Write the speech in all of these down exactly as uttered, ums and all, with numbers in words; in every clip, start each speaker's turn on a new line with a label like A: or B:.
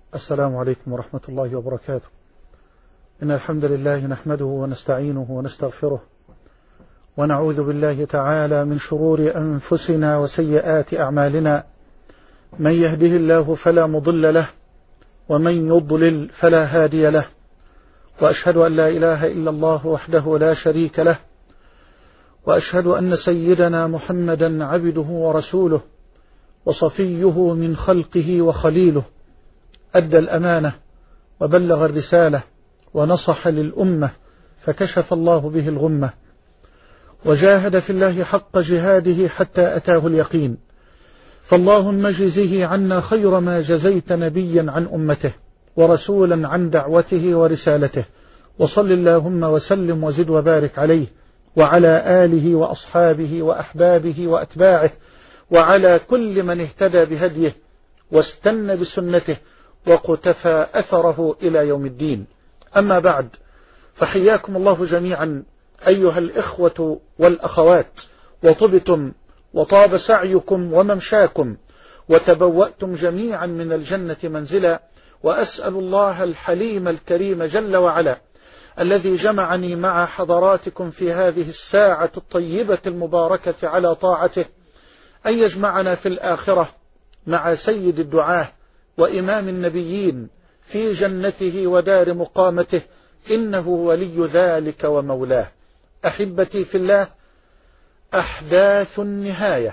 A: السلام عليكم ورحمة الله وبركاته. إن الحمد لله نحمده ونستعينه ونستغفره ونعوذ بالله تعالى من شرور أنفسنا وسيئات أعمالنا، من يهده الله فلا مضل له ومن يضلل فلا هادي له، وأشهد أن لا إله إلا الله وحده لا شريك له، وأشهد أن سيدنا محمدا عبده ورسوله وصفيه من خلقه وخليله، أدى الأمانة وبلغ الرسالة ونصح للأمة فكشف الله به الغمة، وجاهد في الله حق جهاده حتى أتاه اليقين. فاللهم اجزه عنا خير ما جزيت نبيا عن أمته ورسولا عن دعوته ورسالته، وصل اللهم وسلم وزد وبارك عليه وعلى آله وأصحابه وأحبابه وأتباعه وعلى كل من اهتدى بهديه واستنى بسنته وقتفى أثره إلى يوم الدين. أما بعد، فحياكم الله جميعا أيها الإخوة والأخوات، وطبتم وطاب سعيكم وممشاكم وتبوأتم جميعا من الجنة منزلا، وأسأل الله الحليم الكريم جل وعلا الذي جمعني مع حضراتكم في هذه الساعة الطيبة المباركة على طاعته أن يجمعنا في الآخرة مع سيد الدعاة وإمام النبيين في جنته ودار مقامته، إنه ولي ذلك ومولاه. أحبتي في الله، أحداث النهاية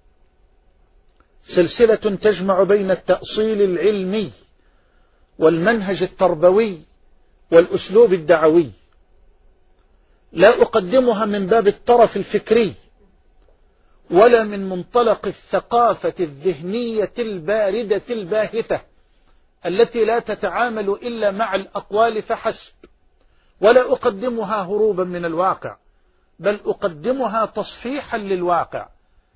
A: سلسلة تجمع بين التأصيل العلمي والمنهج التربوي والأسلوب الدعوي، لا أقدمها من باب الطرف الفكري ولا من منطلق الثقافة الذهنية الباردة الباهتة التي لا تتعامل إلا مع الأقوال فحسب، ولا أقدمها هروبا من الواقع، بل أقدمها تصحيحا للواقع،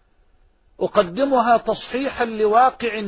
A: أقدمها تصحيحا لواقع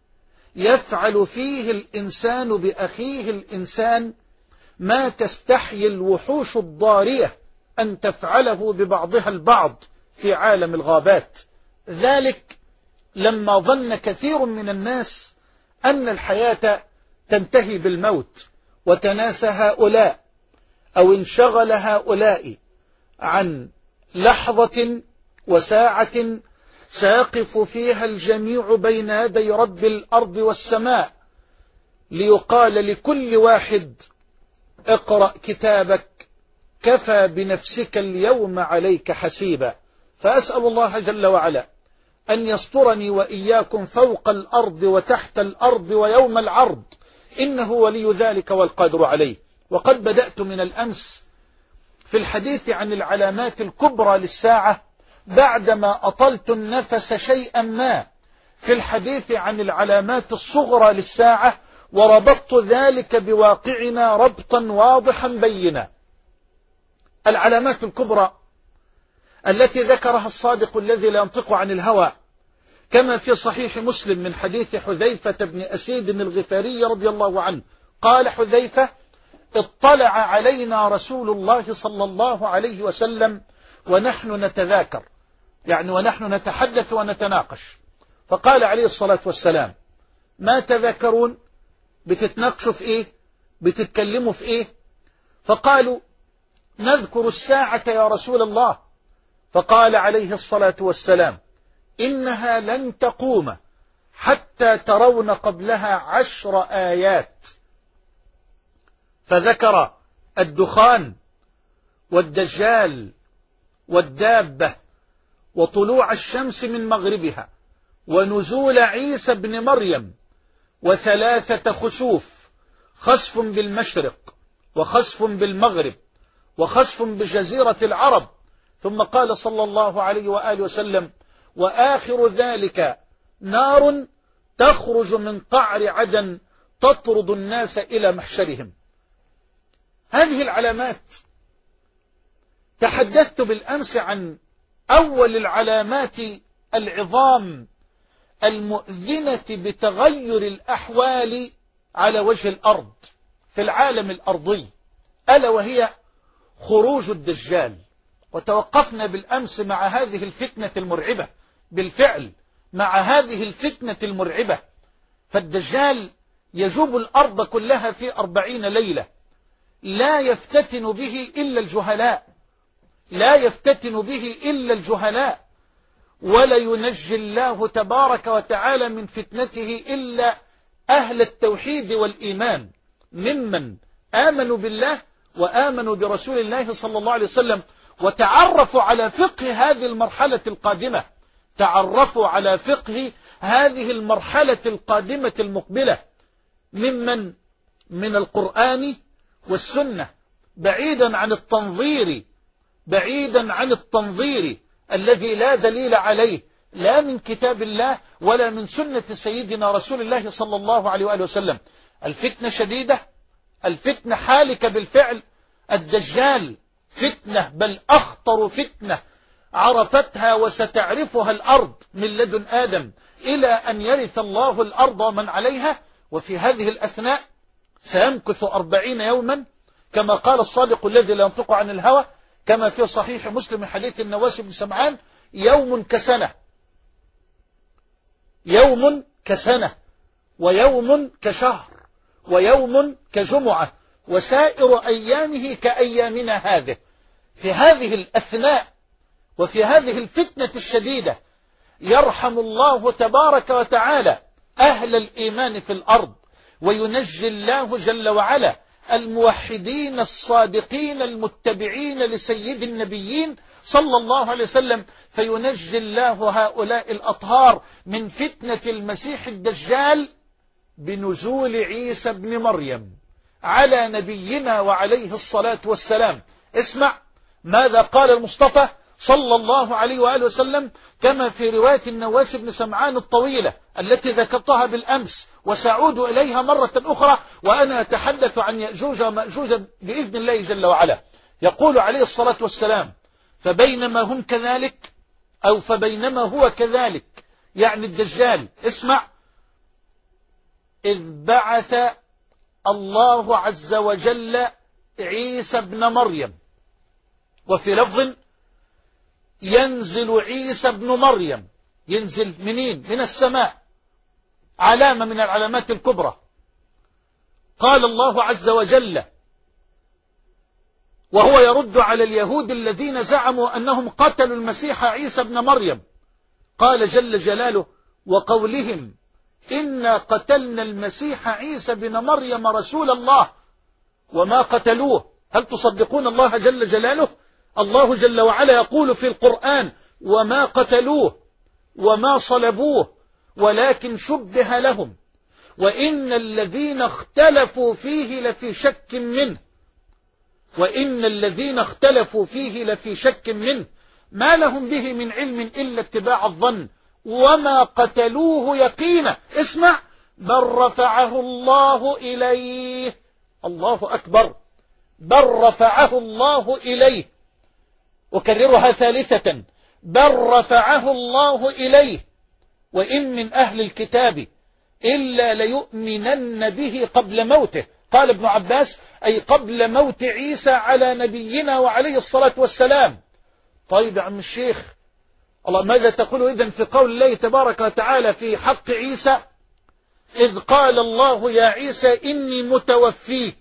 A: يفعل فيه الإنسان بأخيه الإنسان ما تستحيي الوحوش الضارية أن تفعله ببعضها البعض في عالم الغابات. ذلك لما ظن كثير من الناس أن الحياة تنتهي بالموت، وتناسى هؤلاء أو انشغل هؤلاء عن لحظة وساعة سيقف فيها الجميع بين يدي رب الأرض والسماء ليقال لكل واحد: اقرأ كتابك كفى بنفسك اليوم عليك حسيبا. فأسأل الله جل وعلا أن يسترني وإياكم فوق الأرض وتحت الأرض ويوم العرض، إنه ولي ذلك والقادر عليه. وقد بدأت من الأمس في الحديث عن العلامات الكبرى للساعة بعدما أطلت النفس شيئا ما في الحديث عن العلامات الصغرى للساعة، وربطت ذلك بواقعنا ربطا واضحا بينا. العلامات الكبرى التي ذكرها الصادق الذي لا ينطق عن الهوى كما في صحيح مسلم من حديث حذيفة بن أسيد الغفاري رضي الله عنه قال حذيفة: اطلع علينا رسول الله صلى الله عليه وسلم ونحن نتذاكر، يعني ونحن نتحدث ونتناقش، فقال عليه الصلاة والسلام: ما تذاكرون؟ بتتناقشوا في ايه؟ بتتكلموا في ايه؟ فقالوا: نذكر الساعة يا رسول الله. فقال عليه الصلاة والسلام: إنها لن تقوم حتى ترون قبلها عشر آيات. فذكر الدخان والدجال والدابة وطلوع الشمس من مغربها ونزول عيسى بن مريم وثلاثة خسوف: خسف بالمشرق وخسف بالمغرب وخسف بجزيرة العرب. ثم قال صلى الله عليه وآله وسلم: وآخر ذلك نار تخرج من قعر عدن تطرد الناس إلى محشرهم. هذه العلامات تحدثت بالأمس عن أول العلامات العظام المؤذنة بتغير الأحوال على وجه الأرض في العالم الأرضي، ألا وهي خروج الدجال. وتوقفنا بالأمس مع هذه الفتنة المرعبة، بالفعل مع هذه الفتنة المرعبة. فالدجال يجوب الأرض كلها في أربعين ليلة، لا يفتتن به إلا الجهلاء، لا يفتتن به إلا الجهلاء، ولا ينجي الله تبارك وتعالى من فتنته إلا أهل التوحيد والإيمان ممن آمنوا بالله وآمنوا برسول الله صلى الله عليه وسلم وتعرفوا على فقه هذه المرحلة القادمة، تعرفوا على فقه هذه المرحلة القادمة المقبلة ممن من القرآن والسنة، بعيدا عن التنظير، بعيدا عن التنظير الذي لا دليل عليه لا من كتاب الله ولا من سنة سيدنا رسول الله صلى الله عليه وآله وسلم. الفتنة شديدة، الفتنة حالكة بالفعل، الدجال فتنة، بل أخطر فتنة عرفتها وستعرفها الأرض من لدن آدم إلى أن يرث الله الأرض ومن عليها. وفي هذه الأثناء سيمكث أربعين يوما كما قال الصادق الذي لا ينطق عن الهوى، كما في صحيح مسلم حديث النواس بن سمعان: يوم كسنة، يوم كسنة، ويوم كشهر، ويوم كجمعة، وسائر أيامه كأيامنا هذه. في هذه الأثناء وفي هذه الفتنة الشديدة يرحم الله تبارك وتعالى أهل الإيمان في الأرض، وينجي الله جل وعلا الموحدين الصادقين المتبعين لسيد النبيين صلى الله عليه وسلم، فينجي الله هؤلاء الأطهار من فتنة المسيح الدجال بنزول عيسى بن مريم على نبينا وعليه الصلاة والسلام. اسمع ماذا قال المصطفى صلى الله عليه وآله وسلم كما في رواية النواس بن سمعان الطويلة التي ذكرتها بالأمس، وسأعود إليها مرة أخرى وأنا أتحدث عن يأجوج ومأجوج بإذن الله جل وعلا. يقول عليه الصلاة والسلام: فبينما هم كذلك، أو فبينما هو كذلك، يعني الدجال، اسمع، إذ بعث الله عز وجل عيسى ابن مريم، وفي لفظ ينزل عيسى ابن مريم. ينزل منين؟ من السماء، علامة من العلامات الكبرى. قال الله عز وجل وهو يرد على اليهود الذين زعموا أنهم قتلوا المسيح عيسى ابن مريم، قال جل جلاله: وقولهم إنا قتلنا المسيح عيسى بن مريم رسول الله وما قتلوه. هل تصدقون الله جل جلاله؟ الله جل وعلا يقول في القرآن: وما قتلوه وما صلبوه ولكن شبه لهم وإن الذين اختلفوا فيه لفي شك منه، وإن الذين اختلفوا فيه لفي شك منه ما لهم به من علم إلا اتباع الظن وما قتلوه يقينا. اسمع: بل رفعه الله إليه. الله أكبر، بل رفعه الله إليه. أكررها ثالثة: بل رفعه الله إليه وإن من أهل الكتاب إلا ليؤمنن به قبل موته. قال ابن عباس: أي قبل موت عيسى على نبينا وعليه الصلاة والسلام. طيب يا عم الشيخ، الله ماذا تقول إذن في قول الله تبارك وتعالى في حق عيسى: إذ قال الله يا عيسى إني متوفيك؟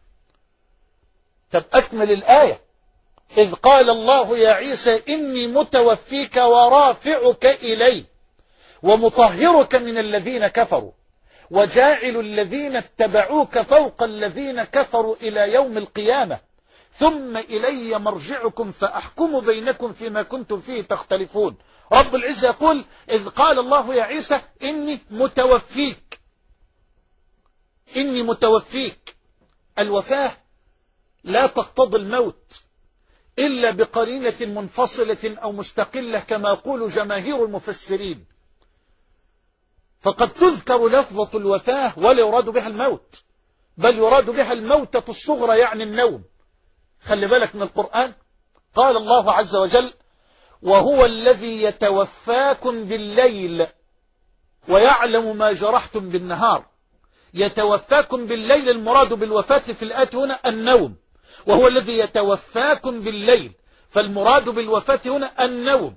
A: طب أكمل الآية: إذ قال الله يا عيسى إني متوفيك ورافعك إلي ومطهرك من الذين كفروا وجاعل الذين اتبعوك فوق الذين كفروا إلى يوم القيامة ثم إلي مرجعكم فأحكم بينكم فيما كنتم فيه تختلفون. رب العزة يقول: إذ قال الله يا عيسى إني متوفيك، إني متوفيك. الوفاة لا تقتضي الموت إلا بقرينة منفصلة أو مستقلة كما يقول جماهير المفسرين، فقد تذكر لفظة الوفاة ولا يراد بها الموت، بل يراد بها الموتة الصغرى يعني النوم. خلي بالك من القرآن، قال الله عز وجل: وهو الذي يتوفاكم بالليل ويعلم ما جرحتم بالنهار. يتوفاكم بالليل، المراد بالوفاة في الآية هنا النوم، وهو الذي يتوفاكم بالليل، فالمراد بالوفاة هنا النوم.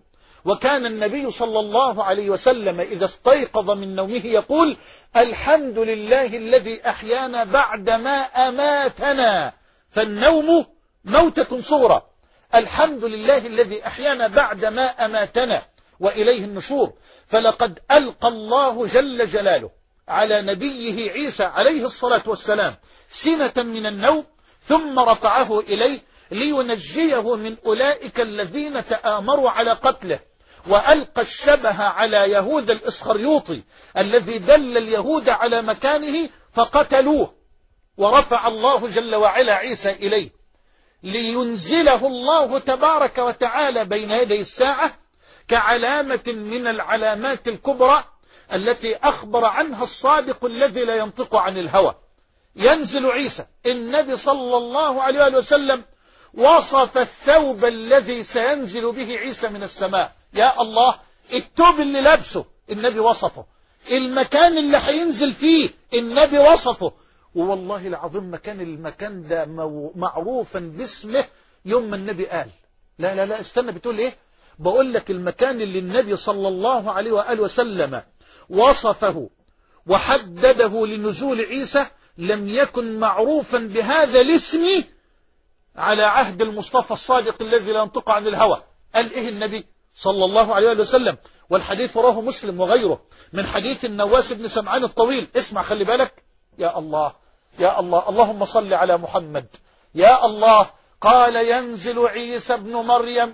A: وكان النبي صلى الله عليه وسلم إذا استيقظ من نومه يقول الحمد لله الذي أحيانا بعدما أماتنا، فالنوم موتة صغرى. الحمد لله الذي أحيانا بعدما أماتنا وإليه النشور. فلقد ألقى الله جل جلاله على نبيه عيسى عليه الصلاة والسلام سنة من النوم ثم رفعه إليه لينجيه من أولئك الذين تآمروا على قتله، وألقى الشبه على يهوذا الإسخريوطي الذي دل اليهود على مكانه فقتلوه، ورفع الله جل وعلا عيسى إليه لينزله الله تبارك وتعالى بين يدي الساعة كعلامة من العلامات الكبرى التي أخبر عنها الصادق الذي لا ينطق عن الهوى. ينزل عيسى. النبي صلى الله عليه وسلم وصف الثوب الذي سينزل به عيسى من السماء. يا الله، الثوب اللي لابسه النبي وصفه، المكان اللي هينزل فيه النبي وصفه، والله العظيم مكان المكان ده معروفا باسمه يوم ما النبي قال. لا لا لا استنى، بتقول ايه؟ بقول لك المكان اللي النبي صلى الله عليه وآله وسلم وصفه وحدده لنزول عيسى لم يكن معروفا بهذا الاسم على عهد المصطفى الصادق الذي لا ينطق عن الهوى. قال ايه النبي صلى الله عليه وسلم؟ والحديث رواه مسلم وغيره من حديث النواس بن سمعان الطويل. اسمع خلي بالك. يا الله يا الله، اللهم صل على محمد. يا الله، قال ينزل عيسى بن مريم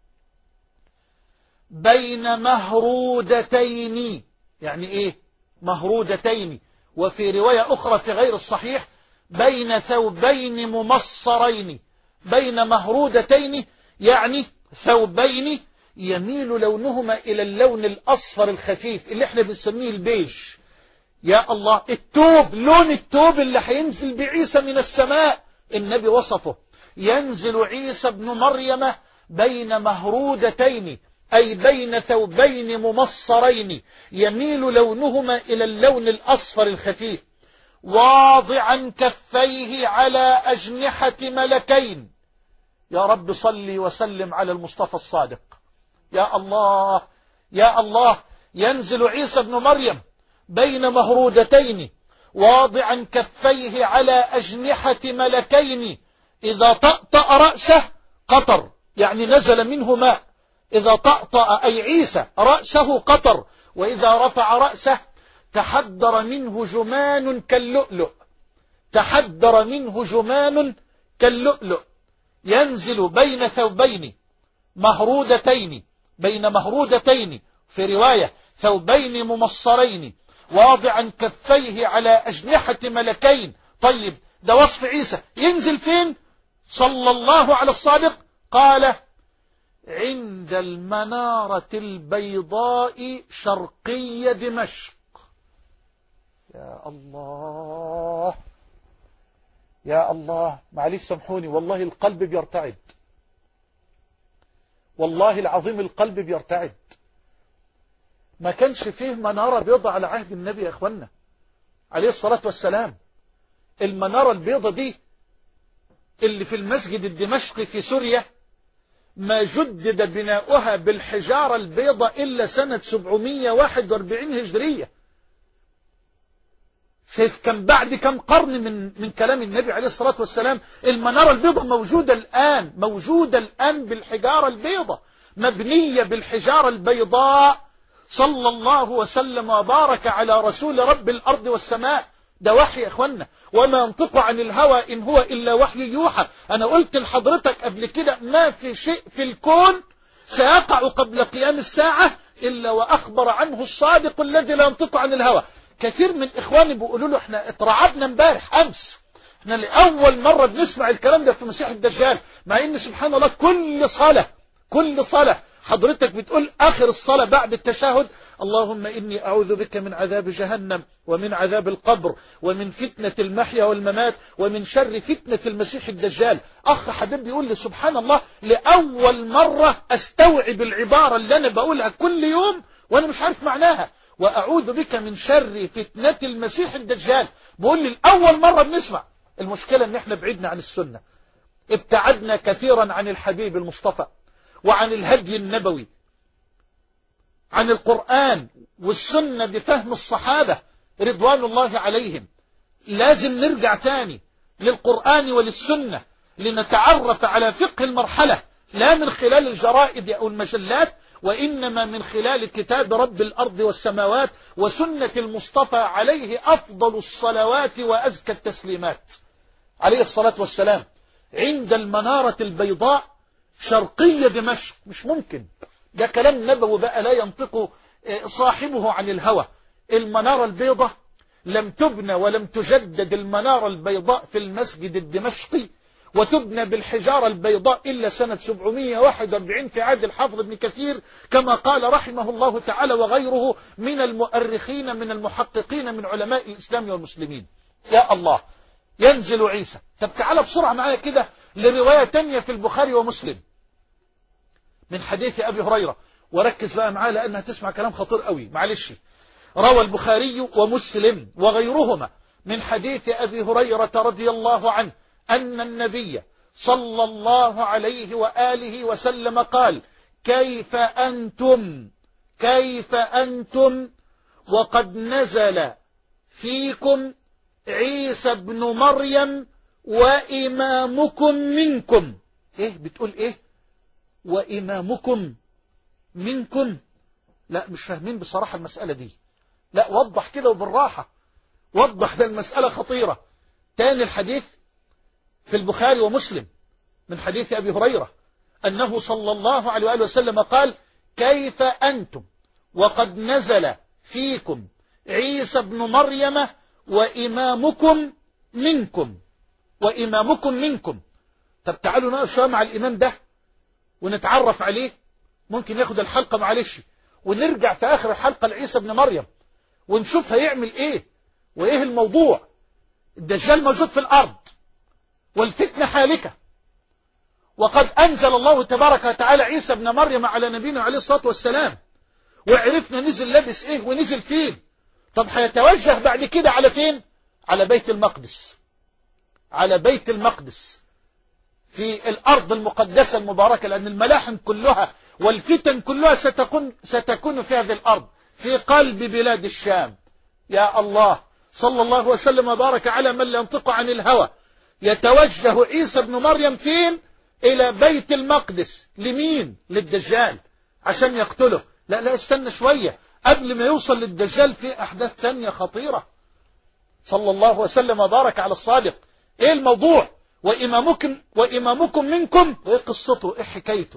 A: بين مهرودتين. يعني ايه مهرودتين؟ وفي رواية أخرى في غير الصحيح بين ثوبين ممصرين. بين مهرودتين يعني ثوبين يميل لونهما إلى اللون الأصفر الخفيف اللي احنا بنسميه البيج. يا الله، التوب، لون التوب اللي هينزل بعيسى من السماء النبي وصفه. ينزل عيسى ابن مريم بين مهرودتين أي بين ثوبين ممصرين يميل لونهما إلى اللون الأصفر الخفيف، واضعا كفيه على أجنحة ملكين. يا رب صلي وسلم على المصطفى الصادق. يا الله يا الله، ينزل عيسى بن مريم بين مهرودتين واضعا كفيه على أجنحة ملكين، إذا طأطأ رأسه قطر، يعني نزل منه ماء. إذا طأطأ أي عيسى رأسه قطر، وإذا رفع رأسه تحدر منه جمان كاللؤلؤ. تحدر منه جمان كاللؤلؤ. ينزل بين ثوبين مهرودتين، بين مهرودتين في رواية ثوبين ممصرين واضعا كفيه على أجنحة ملكين. طيب ده وصف عيسى، ينزل فين صلى الله على الصادق؟ قال عند المنارة البيضاء شرقي دمشق. يا الله يا الله، معلش سامحوني، والله القلب بيرتعد، والله العظيم القلب بيرتعد. ما كانش فيه منارة بيضاء على عهد النبي يا اخوانا عليه الصلاة والسلام. المنارة البيضاء دي اللي في المسجد الدمشقي في سوريا ما جدد بناؤها بالحجارة البيضاء إلا سنة سبعمائة وواحد وأربعين هجرية. شايف كم بعد كم قرن من من كلام النبي عليه الصلاة والسلام المنارة البيضاء موجودة الآن، موجودة الآن بالحجارة البيضاء، مبنية بالحجارة البيضاء. صلى الله وسلم وبارك على رسول رب الأرض والسماء. ده وحي يا اخوانا، وما ينطق عن الهوى إن هو إلا وحي يوحى. أنا قلت لحضرتك قبل كده ما في شيء في الكون سيقع قبل قيام الساعة إلا وأخبر عنه الصادق الذي لا ينطق عن الهوى. كثير من إخواني بيقولوا له احنا اترعبنا امبارح أمس، احنا لأول مرة بنسمع الكلام ده في مسيح الدجال، مع إن سبحان الله كل صلاة كل صلاة حضرتك بتقول آخر الصلاة بعد التشهد اللهم إني أعوذ بك من عذاب جهنم ومن عذاب القبر ومن فتنة المحيا والممات ومن شر فتنة المسيح الدجال. أخ حبيب بيقول لي سبحان الله لأول مرة أستوعب العبارة اللي أنا بقولها كل يوم وأنا مش عارف معناها، وأعوذ بك من شر فتنة المسيح الدجال. بقول لي الأول مرة بنسمع. المشكلة إن إحنا بعدنا عن السنة، ابتعدنا كثيرا عن الحبيب المصطفى وعن الهدي النبوي، عن القرآن والسنة بفهم الصحابة رضوان الله عليهم. لازم نرجع تاني للقرآن وللسنة لنتعرف على فقه المرحلة، لا من خلال الجرائد أو المجلات، وإنما من خلال كتاب رب الأرض والسماوات وسنة المصطفى عليه أفضل الصلوات وأزكى التسليمات عليه الصلاة والسلام، عند المنارة البيضاء شرقية دمشق. مش ممكن، ده كلام نبوي بقى لا ينطق صاحبه عن الهوى. المنارة البيضاء لم تبنى ولم تجدد المنارة البيضاء في المسجد الدمشقي وتبنى بالحجارة البيضاء إلا سنة سبعمائة وواحد وأربعين في عهد الحافظ ابن كثير، كما قال رحمه الله تعالى وغيره من المؤرخين من المحققين من علماء الإسلام والمسلمين. يا الله، ينزل عيسى. طب تعالى بسرعة معايا كده لرواية تانية في البخاري ومسلم من حديث أبي هريرة، وركز بقى معايا لأنها تسمع كلام خطير قوي. معلش، روى البخاري ومسلم وغيرهما من حديث أبي هريرة رضي الله عنه أن النبي صلى الله عليه وآله وسلم قال: كيف أنتم كيف أنتم وقد نزل فيكم عيسى بن مريم وإمامكم منكم. إيه بتقول إيه؟ وإمامكم منكم؟ لا، مش فاهمين بصراحة المسألة دي. لا، وضح كده وبالراحة، وضح، ده المسألة خطيرة. تاني الحديث في البخاري ومسلم من حديث أبي هريرة أنه صلى الله عليه وآله وسلم قال: كيف أنتم وقد نزل فيكم عيسى بن مريم وإمامكم منكم وإمامكم منكم. طب تعالوا نقف شوية مع الإمام ده ونتعرف عليه، ممكن ياخد الحلقة معلش، ونرجع في آخر الحلقة لعيسى بن مريم ونشوف هيعمل إيه وإيه الموضوع. الدجال موجود في الأرض والفتنة حالكة، وقد أنزل الله تبارك وتعالى عيسى بن مريم على نبينا عليه الصلاة والسلام، وعرفنا نزل لابس إيه ونزل فين. طب هيتوجه بعد كده على فين؟ على بيت المقدس، على بيت المقدس في الأرض المقدسة المباركة، لأن الملاحم كلها والفتن كلها ستكون, ستكون في هذه الأرض في قلب بلاد الشام. يا الله، صلى الله وسلم وبارك على من لا ينطق عن الهوى. يتوجه عيسى بن مريم فين؟ إلى بيت المقدس. لمين؟ للدجال عشان يقتله. لا لا، استنى شوية قبل ما يوصل للدجال في أحداث تانية خطيرة. صلى الله وسلم وبارك على الصادق. إيه الموضوع؟ وإمامكم وإمامكم منكم، إيه قصته؟ إيه حكايته؟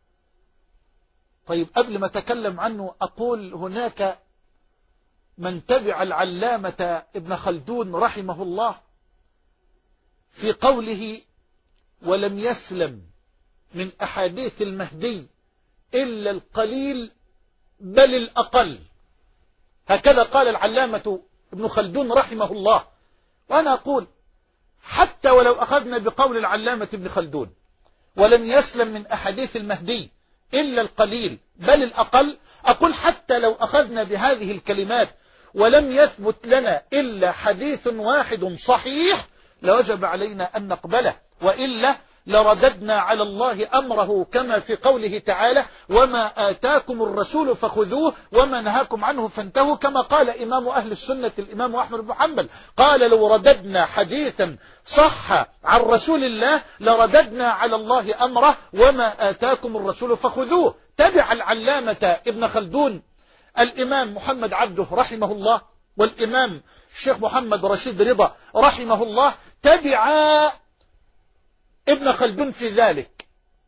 A: طيب قبل ما أتكلم عنه أقول هناك من تبع العلامة ابن خلدون رحمه الله في قوله: ولم يسلم من أحاديث المهدي إلا القليل بل الأقل. هكذا قال العلامة ابن خلدون رحمه الله. وأنا أقول حتى ولو أخذنا بقول العلامة ابن خلدون ولم يسلم من أحاديث المهدي إلا القليل بل الأقل، أقول حتى لو أخذنا بهذه الكلمات ولم يثبت لنا إلا حديث واحد صحيح لوجب علينا أن نقبله، وإلا لرددنا على الله أمره كما في قوله تعالى: وما آتاكم الرسول فخذوه وما نهاكم عنه فانتهوا، كما قال إمام أهل السنة الإمام أحمد بن حنبل قال: لو رددنا حديثا صح عن رسول الله لرددنا على الله أمره وما آتاكم الرسول فخذوه. تبع العلامة ابن خلدون الإمام محمد عبده رحمه الله والإمام الشيخ محمد رشيد رضا رحمه الله، تبع ابن خلدون في ذلك.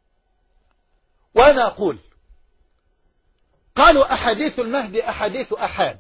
A: وأنا أقول قالوا أحاديث المهدي أحاديث أحاد،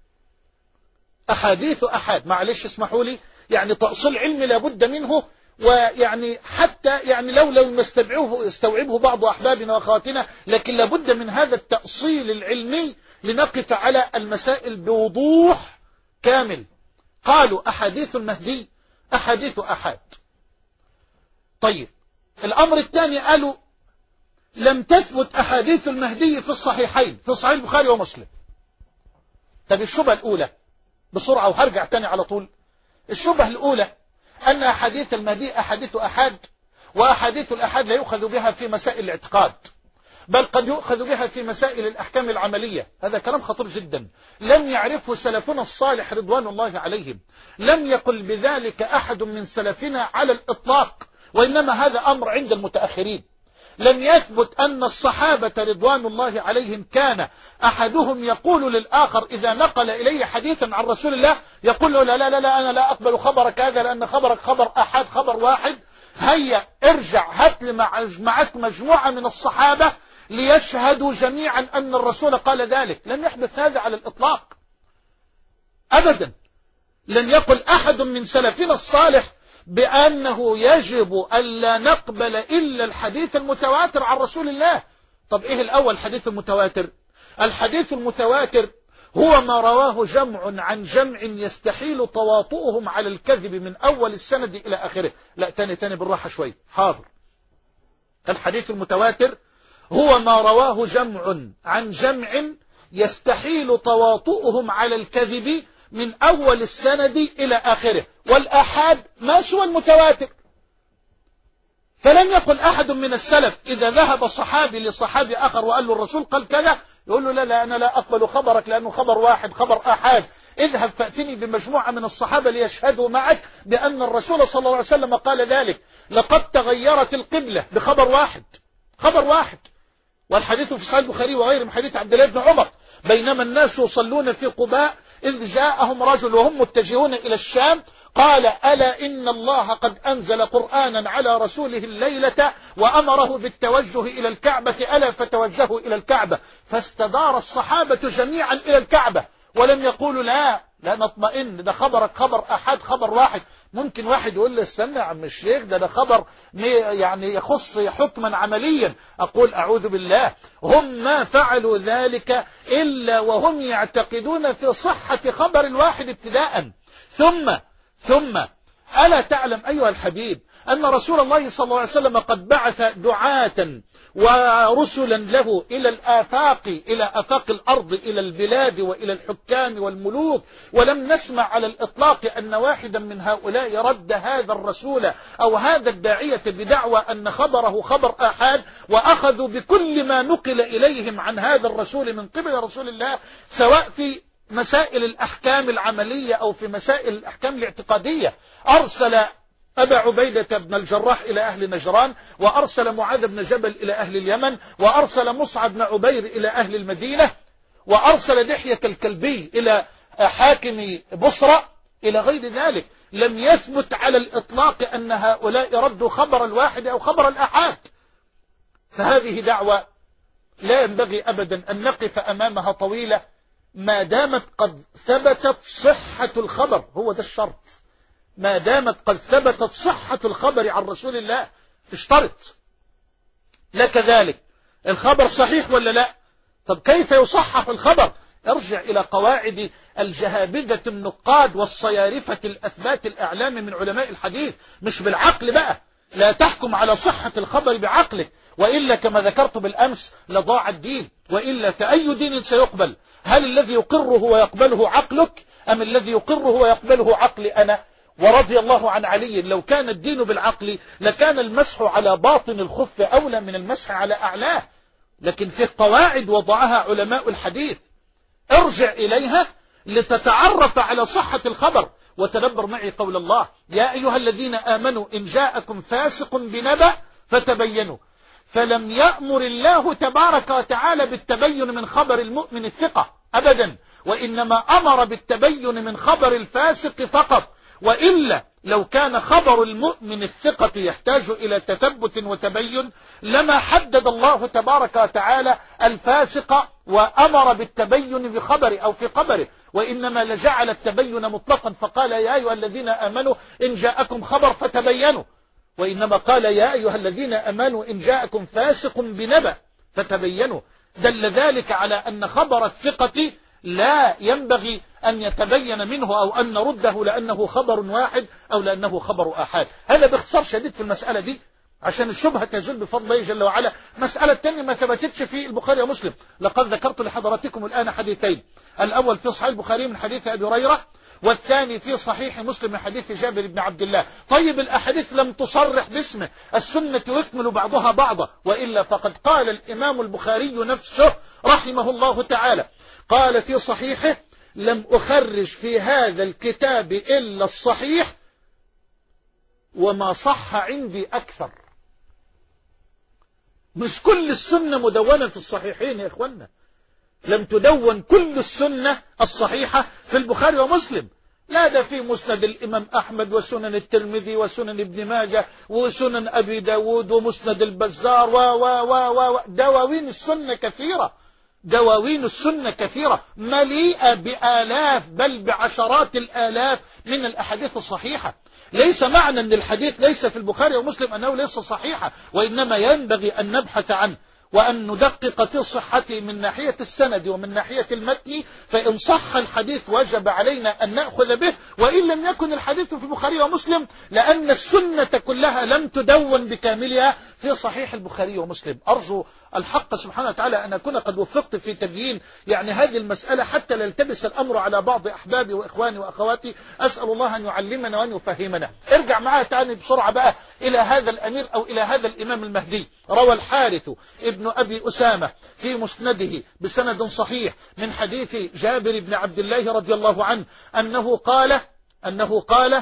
A: أحاديث أحاد. معلش اسمحوا لي، يعني تأصيل علمي لابد منه، ويعني حتى يعني لو لو يستوعبه يستوعبه بعض أحبابنا وأخواتنا، لكن لابد من هذا التأصيل العلمي لنقف على المسائل بوضوح كامل. قالوا أحاديث المهدي أحاديث أحاد. طيب الأمر الثاني قالوا لم تثبت أحاديث المهدي في الصحيحين في صحيح البخاري ومسلم. طب الشبهة الأولى بسرعة وهرجع تاني على طول. الشبهة الأولى أن أحاديث المهدي أحاديث أحاد، وأحاديث الأحاد لا يؤخذ بها في مسائل الاعتقاد، بل قد يؤخذ بها في مسائل الأحكام العملية. هذا كلام خطير جدا لم يعرفه سلفنا الصالح رضوان الله عليهم، لم يقل بذلك أحد من سلفنا على الإطلاق، وإنما هذا أمر عند المتأخرين. لم يثبت أن الصحابة رضوان الله عليهم كان أحدهم يقول للآخر إذا نقل إليه حديثا عن رسول الله يقول له لا لا لا, لا أنا لا أقبل خبرك هذا لأن خبرك خبر أحد خبر واحد، هيا ارجع هات لي معك مجموعة من الصحابة ليشهدوا جميعا أن الرسول قال ذلك. لم يحدث هذا على الإطلاق أبدا. لم يقل أحد من سلفنا الصالح بأنه يجب ألا نقبل إلا الحديث المتواتر عن رسول الله. طب إيه الأول الحديث المتواتر؟ الحديث المتواتر هو ما رواه جمع عن جمع يستحيل تواطؤهم على الكذب من أول السند إلى آخره. لا تاني تاني بالراحة شوي. حاضر. الحديث المتواتر هو ما رواه جمع عن جمع يستحيل تواطؤهم على الكذب من أول السند إلى آخره. والآحاد ما سوى المتواتر. فلن يقل أحد من السلف إذا ذهب صحابي لصحابي آخر وقال له الرسول قال كذا يقول له لا لا أنا لا أقبل خبرك لأنه خبر واحد خبر آحاد، اذهب فأتني بمجموعة من الصحابة ليشهدوا معك بأن الرسول صلى الله عليه وسلم قال ذلك. لقد تغيرت القبلة بخبر واحد خبر واحد. والحديث في صحيح البخاري وغيره من حديث عبد الله بن عمر بينما الناس يصلون في قباء إذ جاءهم رجل وهم متجهون إلى الشام قال ألا إن الله قد أنزل قرآنا على رسوله الليلة وأمره بالتوجه إلى الكعبة ألا فتوجهوا إلى الكعبة. فاستدار الصحابة جميعا إلى الكعبة ولم يقولوا لا لا نطمئن ده خبرك خبر أحد خبر واحد. ممكن واحد يقول لي استنى يا عم الشيخ ده ده خبر يعني يخص حكما عمليا. أقول أعوذ بالله، هم ما فعلوا ذلك إلا وهم يعتقدون في صحة خبر الواحد ابتداء. ثم ثم ألا تعلم أيها الحبيب أن رسول الله صلى الله عليه وسلم قد بعث دعاة ورسلا له إلى الآفاق إلى آفاق الأرض إلى البلاد وإلى الحكام والملوك، ولم نسمع على الإطلاق أن واحدا من هؤلاء رد هذا الرسول أو هذا الداعية بدعوى أن خبره خبر آحاد، وأخذوا بكل ما نقل إليهم عن هذا الرسول من قبل رسول الله سواء في مسائل الأحكام العملية أو في مسائل الأحكام الاعتقادية. أرسل أبا عبيدة بن الجراح إلى أهل نجران، وأرسل معاذ بن جبل إلى أهل اليمن، وأرسل مصعب بن عبير إلى أهل المدينة، وأرسل دحية الكلبي إلى حاكم بصرى إلى غير ذلك. لم يثبت على الإطلاق أن هؤلاء ردوا خبر الواحد أو خبر الأحاد. فهذه دعوة لا ينبغي أبدا أن نقف أمامها طويلة ما دامت قد ثبتت صحة الخبر. هو ده الشرط، ما دامت قد ثبتت صحة الخبر عن رسول الله اشترط. لا كذلك الخبر صحيح ولا لا؟ طب كيف يصحح الخبر؟ ارجع إلى قواعد الجهابذة النقاد والصيارفة الأثبات الأعلام من علماء الحديث، مش بالعقل بقى. لا تحكم على صحة الخبر بعقلك، وإلا كما ذكرت بالأمس لضاع الدين. وإلا فأي دين سيقبل؟ هل الذي يقره ويقبله عقلك أم الذي يقره ويقبله عقلي أنا؟ ورضي الله عن علي لو كان الدين بالعقل لكان المسح على باطن الخف أولى من المسح على أعلاه. لكن في قواعد وضعها علماء الحديث ارجع إليها لتتعرف على صحة الخبر. وتدبر معي قول الله يا أيها الذين آمنوا إن جاءكم فاسق بنبأ فتبينوا. فلم يأمر الله تبارك وتعالى بالتبين من خبر المؤمن الثقة أبدا، وإنما أمر بالتبين من خبر الفاسق فقط. وإلا لو كان خبر المؤمن الثقة يحتاج إلى تثبت وتبين لما حدد الله تبارك وتعالى الفاسق وأمر بالتبين بخبره أو في خبره، وإنما لجعل التبين مطلقا فقال يا أيها الذين آمنوا إن جاءكم خبر فتبينوا، وإنما قال يا أيها الذين آمنوا إن جاءكم فاسق بنبأ فتبينوا. دل ذلك على أن خبر الثقة لا ينبغي أن يتبين منه أو أن نرده لأنه خبر واحد أو لأنه خبر آحاد. هذا باختصار شديد في المسألة دي عشان الشبهة تزول بفضل الله جل وعلا. مسألة تانية ما ثبتتش في البخاري ومسلم. لقد ذكرت لحضراتكم الآن حديثين، الأول في صحيح البخاري من حديث أبي هريرة والثاني في صحيح مسلم من حديث جابر بن عبد الله. طيب الأحاديث لم تصرح باسمه، السنة يكمل بعضها بعضا، وإلا فقد قال الإمام البخاري نفسه رحمه الله تعالى، قال في صحيحه: لم أخرج في هذا الكتاب إلا الصحيح وما صح عندي أكثر. مش كل السنة مدونة في الصحيحين يا إخوانا، لم تدون كل السنة الصحيحة في البخاري ومسلم، لا ده في مسند الإمام أحمد وسنن الترمذي وسنن ابن ماجه وسنن أبي داود ومسند البزار و و و و دواوين السنة كثيرة، دواوين السنة كثيرة مليئة بآلاف بل بعشرات الآلاف من الأحاديث الصحيحة. ليس معنى أن الحديث ليس في البخاري ومسلم أنه ليس صحيحا، وإنما ينبغي أن نبحث عنه وأن ندقق في صحته من ناحية السند ومن ناحية المتن، فإن صح الحديث وجب علينا أن نأخذ به، وإن لم يكن الحديث في البخاري ومسلم، لأن السنة كلها لم تدون بكاملها في صحيح البخاري ومسلم. أرجو الحق سبحانه وتعالى أن أكون قد وفقت في تبيين يعني هذه المسألة حتى لا يلتبس الأمر على بعض أحبابي وإخواني وأخواتي. أسأل الله أن يعلمنا وأن يفهمنا. ارجع معها تاني بسرعة بقى إلى هذا الأمير أو إلى هذا الإمام المهدي. روى الحارث ابن أبي أسامة في مسنده بسند صحيح من حديث جابر بن عبد الله رضي الله عنه أنه قال أنه قال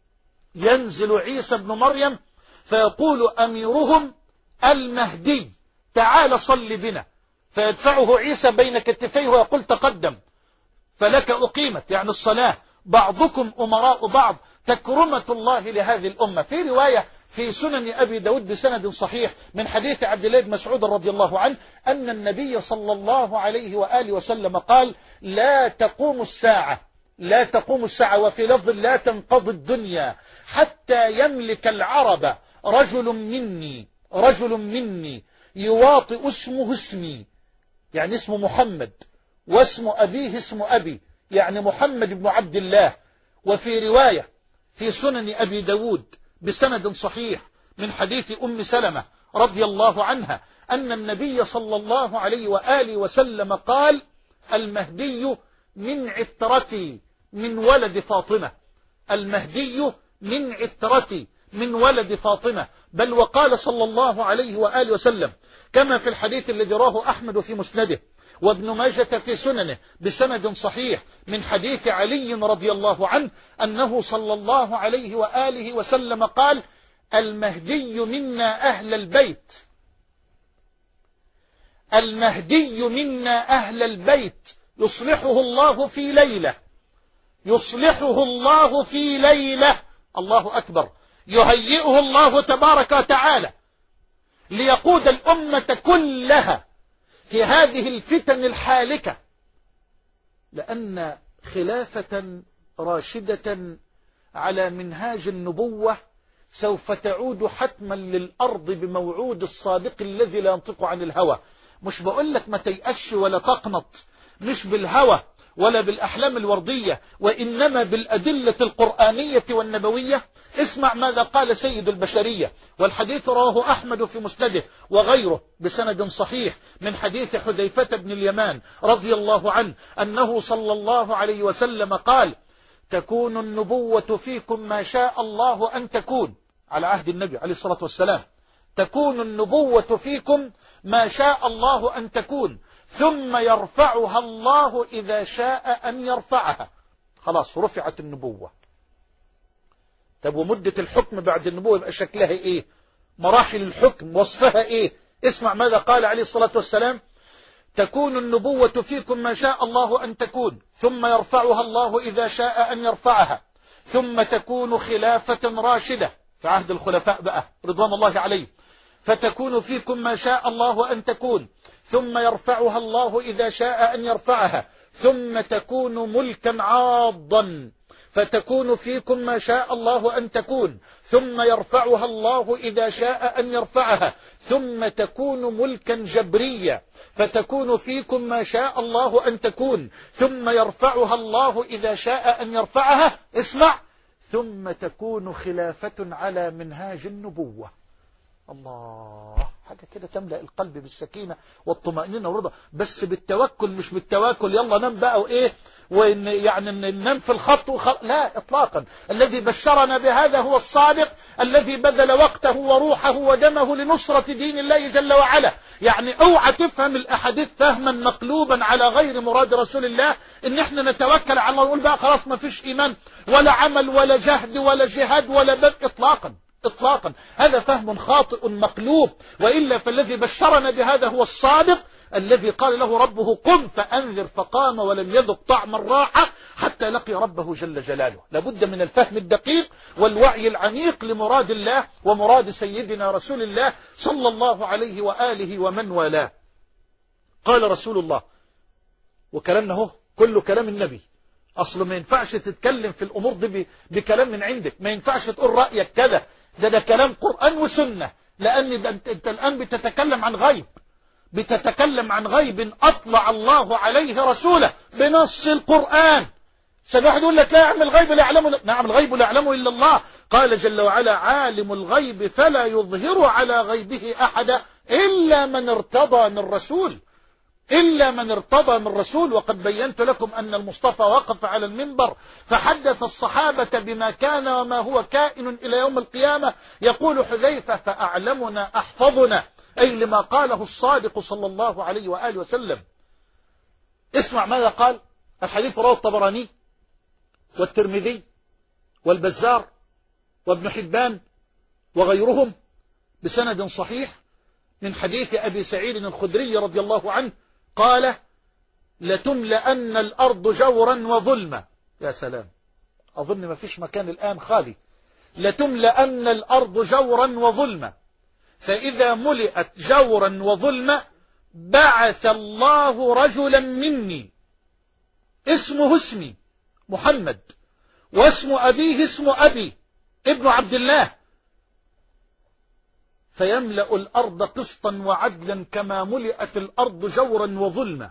A: ينزل عيسى بن مريم فيقول أميرهم المهدي تعال صل بنا، فيدفعه عيسى بين كتفيه ويقول تقدم فلك أقيمت، يعني الصلاة، بعضكم أمراء بعض، تكرمة الله لهذه الأمة. في رواية في سنن أبي داود بسند صحيح من حديث عبد الله بن مسعود رضي الله عنه أن النبي صلى الله عليه وآله وسلم قال: لا تقوم الساعة لا تقوم الساعة وفي لفظ لا تنقضي الدنيا حتى يملك العرب رجل مني رجل مني يواطئ اسمه اسمي، يعني اسمه محمد، واسم أبيه اسم أبي، يعني محمد بن عبد الله. وفي رواية في سنن أبي داود بسند صحيح من حديث أم سلمة رضي الله عنها أن النبي صلى الله عليه وآله وسلم قال: المهدي من عترتي من ولد فاطمة، المهدي من عترتي من ولد فاطمة. بل وقال صلى الله عليه وآله وسلم كما في الحديث الذي راه أحمد في مسنده وابن ماجة في سننه بسند صحيح من حديث علي رضي الله عنه أنه صلى الله عليه وآله وسلم قال: المهدي منا أهل البيت المهدي منا أهل البيت يصلحه الله في ليلة يصلحه الله في ليلة الله أكبر، يهيئه الله تبارك وتعالى ليقود الأمة كلها في هذه الفتن الحالكة، لأن خلافة راشدة على منهاج النبوة سوف تعود حتما للأرض بموعود الصادق الذي لا ينطق عن الهوى. مش بقول لك ما تيأش ولا تقنط، مش بالهوى ولا بالأحلام الوردية، وإنما بالأدلة القرآنية والنبوية. اسمع ماذا قال سيد البشرية، والحديث رواه أحمد في مسنده وغيره بسند صحيح من حديث حذيفة بن اليمان رضي الله عنه أنه صلى الله عليه وسلم قال: تكون النبوة فيكم ما شاء الله أن تكون، على عهد النبي عليه الصلاة والسلام، تكون النبوة فيكم ما شاء الله أن تكون، ثم يرفعها الله إذا شاء أن يرفعها. خلاص رفعت النبوة. طب ومدة الحكم بعد النبوة يبقى شكلها إيه؟ مراحل الحكم وصفها إيه؟ اسمع ماذا قال عليه الصلاة والسلام: تكون النبوة فيكم ما شاء الله أن تكون، ثم يرفعها الله إذا شاء أن يرفعها، ثم تكون خلافة راشدة في عهد الخلفاء بقى رضوان الله عليه، فتكون فيكم ما شاء الله أن تكون، ثم يرفعها الله إذا شاء أن يرفعها، ثم تكون ملكا عاضا، فتكون فيكم ما شاء الله أن تكون، ثم يرفعها الله إذا شاء أن يرفعها، ثم تكون ملكا جبريا، فتكون فيكم ما شاء الله أن تكون، ثم يرفعها الله إذا شاء أن يرفعها. اسمع: ثم تكون خلافة على منهاج النبوة. الله، حاجة كده تملأ القلب بالسكينة والطمأنينة والرضا، بس بالتوكل مش بالتواكل يلا نام بقى وإيه وإن يعني ننام في الخط وخ... لا إطلاقا. الذي بشرنا بهذا هو الصادق الذي بذل وقته وروحه ودمه لنصرة دين الله جل وعلا. يعني اوعى تفهم الأحاديث فهما مقلوبا على غير مراد رسول الله، إن احنا نتوكل على الله ونقول بقى خلاص ما فيش إيمان ولا عمل ولا جهد ولا جهاد ولا بذل، إطلاقا إطلاقا. هذا فهم خاطئ مقلوب، وإلا فالذي بشرنا بهذا هو الصادق الذي قال له ربه قم فأنذر فقام ولم يذق طعم الراحة حتى لقي ربه جل جلاله. لابد من الفهم الدقيق والوعي العميق لمراد الله ومراد سيدنا رسول الله صلى الله عليه وآله ومن والاه. قال رسول الله، وكلامنا هو كله كلام النبي، أصله ما ينفعش تتكلم في الأمور دي بكلام من عندك، ما ينفعش تقول رأيك كذا، ده ده كلام قرآن وسنة، لأن ده أنت الآن بتتكلم عن غيب، بتتكلم عن غيب أطلع الله عليه رسوله بنص القرآن. سنواحد يقول لك لا يعلم الغيب لا يعلمه، نعم الغيب لا يعلمه إلا الله. قال جل وعلا عالم الغيب فلا يظهر على غيبه أحدا إلا من ارتضى من رسول، إلا من ارتضى من رسول. وقد بينت لكم أن المصطفى وقف على المنبر فحدث الصحابة بما كان وما هو كائن إلى يوم القيامة. يقول حذيفة فأعلمنا أحفظنا، أي لما قاله الصادق صلى الله عليه وآله وسلم. اسمع ماذا قال. الحديث رواه الطبراني والترمذي والبزار وابن حبان وغيرهم بسند صحيح من حديث أبي سعيد الخدري رضي الله عنه قال لتملأن الأرض جورا وظلما. يا سلام، أظن ما فيش مكان الآن خالي. لتملأن الأرض جورا وظلما، فإذا ملئت جورا وظلما بعث الله رجلا مني اسمه اسمي محمد واسم أبيه اسم أبي ابن عبد الله، فيملأ الأرض قسطا وعدلا كما ملئت الأرض جورا وظلما،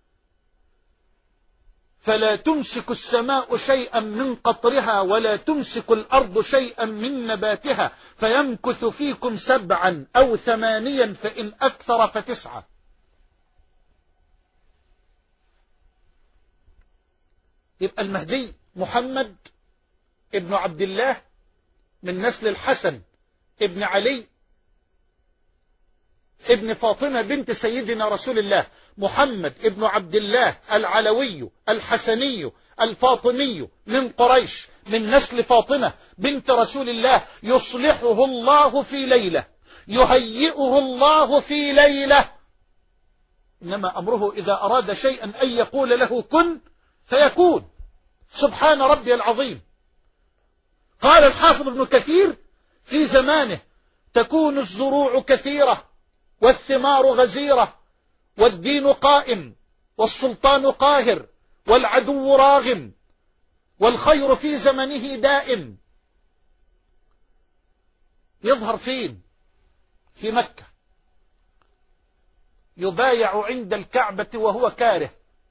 A: فلا تمسك السماء شيئا من قطرها ولا تمسك الأرض شيئا من نباتها، فيمكث فيكم سبعا أو ثمانيا فإن أكثر فتسعة. يبقى المهدي محمد ابن عبد الله من نسل الحسن ابن علي ابن فاطمة بنت سيدنا رسول الله، محمد ابن عبد الله العلوي الحسني الفاطمي من قريش من نسل فاطمة بنت رسول الله، يصلحه الله في ليلة، يهيئه الله في ليلة. إنما أمره إذا أراد شيئا أن يقول له كن فيكون. سبحان ربي العظيم. قال الحافظ ابن كثير في زمانه تكون الزروع كثيرة والثمار غزيرة والدين قائم والسلطان قاهر والعدو راغم والخير في زمنه دائم. يظهر فين؟ في مكة، يبايع عند الكعبة وهو كاره.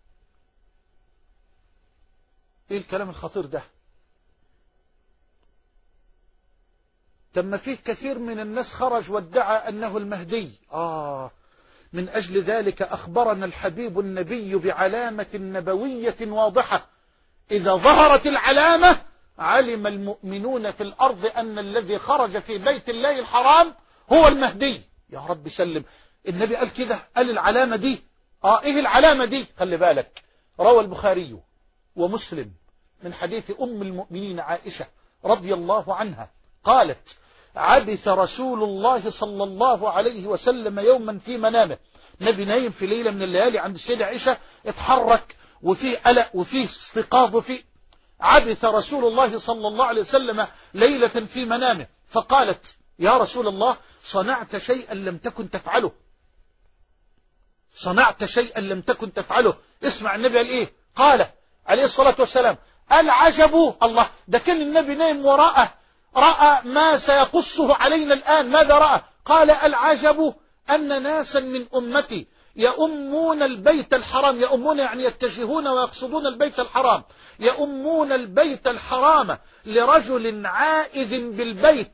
A: ايه الكلام الخطير ده؟ تم فيه كثير من الناس خرج وادعى أنه المهدي. آه من أجل ذلك أخبرنا الحبيب النبي بعلامة نبوية واضحة، إذا ظهرت العلامة علم المؤمنون في الأرض أن الذي خرج في بيت الله الحرام هو المهدي. يا رب سلم. النبي قال كده، قال العلامة دي. آه إيه العلامة دي؟ خلي بالك، روى البخاري ومسلم من حديث أم المؤمنين عائشة رضي الله عنها قالت عبث رسول الله صلى الله عليه وسلم يوما في منامه. نبي نايم في ليلة من الليالي عند السيدة عائشة، اتحرك وفيه قلق وفيه استيقاظ وفيه. عبث رسول الله صلى الله عليه وسلم ليلة في منامه فقالت يا رسول الله صنعت شيئا لم تكن تفعله، صنعت شيئا لم تكن تفعله. اسمع النبي قال ايه؟ قال عليه الصلاة والسلام العجب. الله، ده كان النبي نايم وراءه رأى ما سيقصه علينا الآن. ماذا رأى؟ قال العجب أن ناسا من أمتي يؤمون البيت الحرام، يؤمون يعني يتجهون ويقصدون البيت الحرام، يؤمون البيت الحرام لرجل عائذ بالبيت